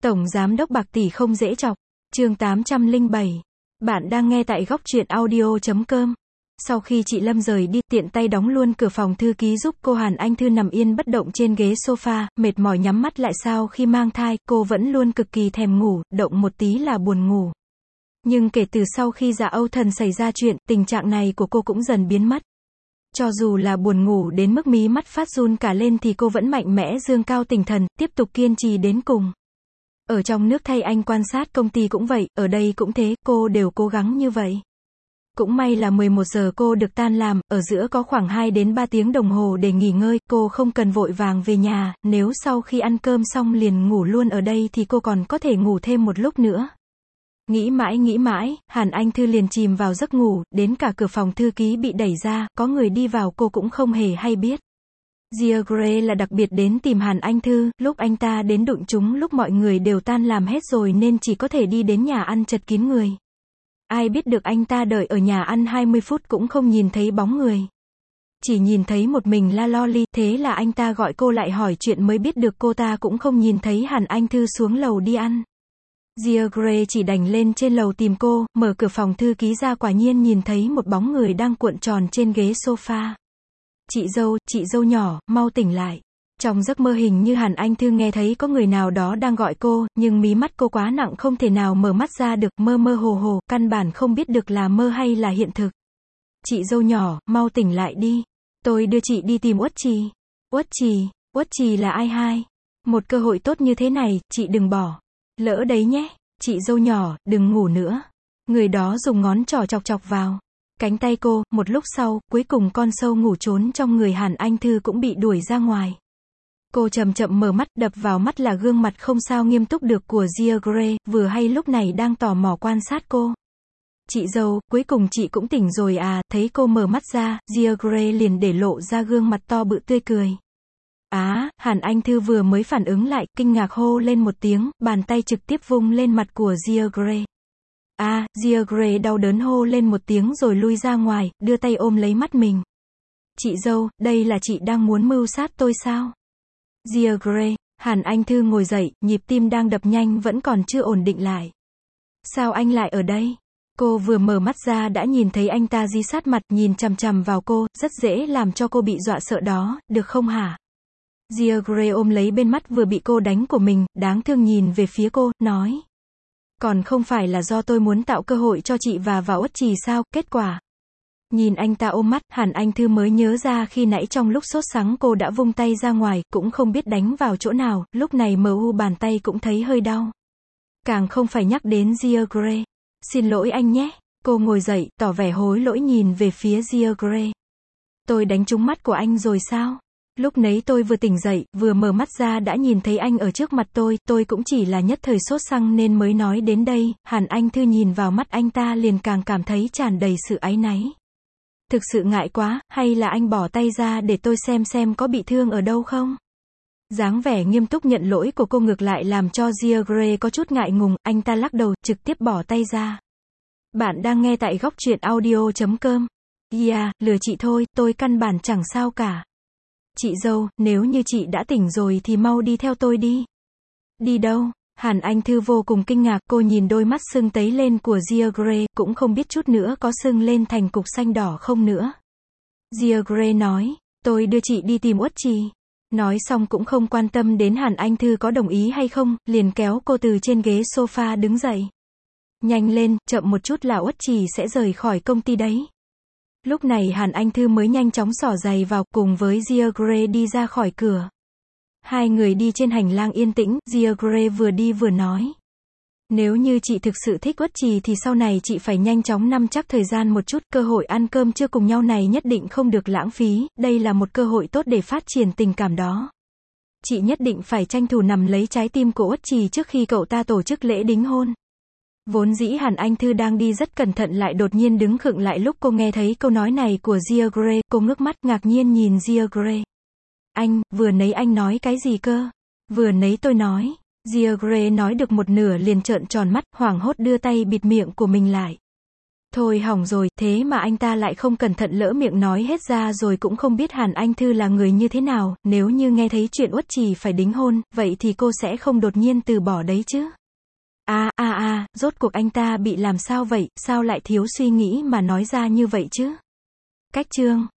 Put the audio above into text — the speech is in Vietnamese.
Tổng giám đốc bạc tỷ không dễ chọc. Chương 807. Bạn đang nghe tại góc truyện audio.com. Sau khi chị Lâm rời đi, tiện tay đóng luôn cửa phòng thư ký giúp cô Hàn Anh Thư nằm yên bất động trên ghế sofa, mệt mỏi nhắm mắt lại. Sau khi mang thai, cô vẫn luôn cực kỳ thèm ngủ, động một tí là buồn ngủ. Nhưng kể từ sau khi Dạ Âu Thần xảy ra chuyện, tình trạng này của cô cũng dần biến mất. Cho dù là buồn ngủ đến mức mí mắt phát run cả lên thì cô vẫn mạnh mẽ dương cao tinh thần, tiếp tục kiên trì đến cùng. Ở trong nước thay anh quan sát công ty cũng vậy, ở đây cũng thế, cô đều cố gắng như vậy. Cũng may là 11 giờ cô được tan làm, ở giữa có khoảng 2 đến 3 tiếng đồng hồ để nghỉ ngơi, cô không cần vội vàng về nhà, nếu sau khi ăn cơm xong liền ngủ luôn ở đây thì cô còn có thể ngủ thêm một lúc nữa. Nghĩ mãi, Hàn Anh Thư liền chìm vào giấc ngủ, đến cả cửa phòng thư ký bị đẩy ra, có người đi vào cô cũng không hề hay biết. Gia Gray là đặc biệt đến tìm Hàn Anh Thư, lúc anh ta đến đụng chúng lúc mọi người đều tan làm hết rồi nên chỉ có thể đi đến nhà ăn chật kín người. Ai biết được anh ta đợi ở nhà ăn 20 phút cũng không nhìn thấy bóng người. Chỉ nhìn thấy một mình La Loli, thế là anh ta gọi cô lại hỏi chuyện mới biết được cô ta cũng không nhìn thấy Hàn Anh Thư xuống lầu đi ăn. Gia Gray chỉ đành lên trên lầu tìm cô, mở cửa phòng thư ký ra quả nhiên nhìn thấy một bóng người đang cuộn tròn trên ghế sofa. Chị dâu nhỏ, mau tỉnh lại. Trong giấc mơ hình như Hàn Anh Thư nghe thấy có người nào đó đang gọi cô, nhưng mí mắt cô quá nặng không thể nào mở mắt ra được, mơ mơ hồ, căn bản không biết được là mơ hay là hiện thực. Chị dâu nhỏ, mau tỉnh lại đi. Tôi đưa chị đi tìm Uất Trì. Uất Trì là ai hai? Một cơ hội tốt như thế này, chị đừng bỏ lỡ đấy nhé. Chị dâu nhỏ, đừng ngủ nữa. Người đó dùng ngón trỏ chọc vào cánh tay cô, một lúc sau, cuối cùng con sâu ngủ trốn trong người Hàn Anh Thư cũng bị đuổi ra ngoài. Cô chậm chậm mở mắt, đập vào mắt là gương mặt không sao nghiêm túc được của Gia Gray, vừa hay lúc này đang tò mò quan sát cô. Chị dâu, cuối cùng chị cũng tỉnh rồi à? Thấy cô mở mắt ra, Gia Gray liền để lộ ra gương mặt to bự tươi cười. Hàn Anh Thư vừa mới phản ứng lại, kinh ngạc hô lên một tiếng, bàn tay trực tiếp vung lên mặt của Gia Gray. Gia Gray đau đớn hô lên một tiếng rồi lui ra ngoài, đưa tay ôm lấy mắt mình. Chị dâu, đây là chị đang muốn mưu sát tôi sao? Gia Gray, Hàn Anh Thư ngồi dậy, nhịp tim đang đập nhanh vẫn còn chưa ổn định lại. Sao anh lại ở đây? Cô vừa mở mắt ra đã nhìn thấy anh ta dí sát mặt, nhìn chằm chằm vào cô, rất dễ làm cho cô bị dọa sợ đó, được không hả? Gia Gray ôm lấy bên mắt vừa bị cô đánh của mình, đáng thương nhìn về phía cô, nói. Còn không phải là do tôi muốn tạo cơ hội cho chị và vào Uất Trì sao, kết quả. Nhìn anh ta ôm mắt, Hàn Anh Thư mới nhớ ra khi nãy trong lúc sốt sắng cô đã vung tay ra ngoài, cũng không biết đánh vào chỗ nào, lúc này bàn tay cũng thấy hơi đau. Càng không phải nhắc đến Gia Gray. Xin lỗi anh nhé. Cô ngồi dậy, tỏ vẻ hối lỗi nhìn về phía Gia Gray. Tôi đánh trúng mắt của anh rồi sao? Lúc nấy tôi vừa tỉnh dậy, vừa mở mắt ra đã nhìn thấy anh ở trước mặt tôi cũng chỉ là nhất thời sốt sắng nên mới nói đến đây. Hàn Anh Thư nhìn vào mắt anh ta liền càng cảm thấy tràn đầy sự áy náy. Thực sự ngại quá, hay là anh bỏ tay ra để tôi xem có bị thương ở đâu không? Dáng vẻ nghiêm túc nhận lỗi của cô ngược lại làm cho Gia Gray có chút ngại ngùng, anh ta lắc đầu, trực tiếp bỏ tay ra. Bạn đang nghe tại góc truyện audio.com. Lừa chị thôi, tôi căn bản chẳng sao cả. Chị dâu, nếu như chị đã tỉnh rồi thì mau đi theo tôi đi. Đi đâu? Hàn Anh Thư vô cùng kinh ngạc, cô nhìn đôi mắt sưng tấy lên của Gia Gray, cũng không biết chút nữa có sưng lên thành cục xanh đỏ không nữa. Gia Gray nói, tôi đưa chị đi tìm Uất Trì. Nói xong cũng không quan tâm đến Hàn Anh Thư có đồng ý hay không, liền kéo cô từ trên ghế sofa đứng dậy. Nhanh lên, chậm một chút là Uất Trì sẽ rời khỏi công ty đấy. Lúc này Hàn Anh Thư mới nhanh chóng xỏ giày vào, cùng với Gia Gray đi ra khỏi cửa. Hai người đi trên hành lang yên tĩnh, Gia Gray vừa đi vừa nói. Nếu như chị thực sự thích Uất Trì thì sau này chị phải nhanh chóng nắm chắc thời gian một chút, cơ hội ăn cơm trưa cùng nhau này nhất định không được lãng phí, đây là một cơ hội tốt để phát triển tình cảm đó. Chị nhất định phải tranh thủ nắm lấy trái tim của Uất Trì trước khi cậu ta tổ chức lễ đính hôn. Vốn dĩ Hàn Anh Thư đang đi rất cẩn thận lại đột nhiên đứng khựng lại lúc cô nghe thấy câu nói này của Gia Gray, cô ngước mắt ngạc nhiên nhìn Gia Gray. Anh, vừa nãy anh nói cái gì cơ? Vừa nãy tôi nói. Gia Gray nói được một nửa liền trợn tròn mắt, hoảng hốt đưa tay bịt miệng của mình lại. Thôi hỏng rồi, thế mà anh ta lại không cẩn thận lỡ miệng nói hết ra rồi cũng không biết Hàn Anh Thư là người như thế nào, nếu như nghe thấy chuyện Uất Trì phải đính hôn, vậy thì cô sẽ không đột nhiên từ bỏ đấy chứ. Rốt cuộc anh ta bị làm sao vậy, sao lại thiếu suy nghĩ mà nói ra như vậy chứ? Cách chương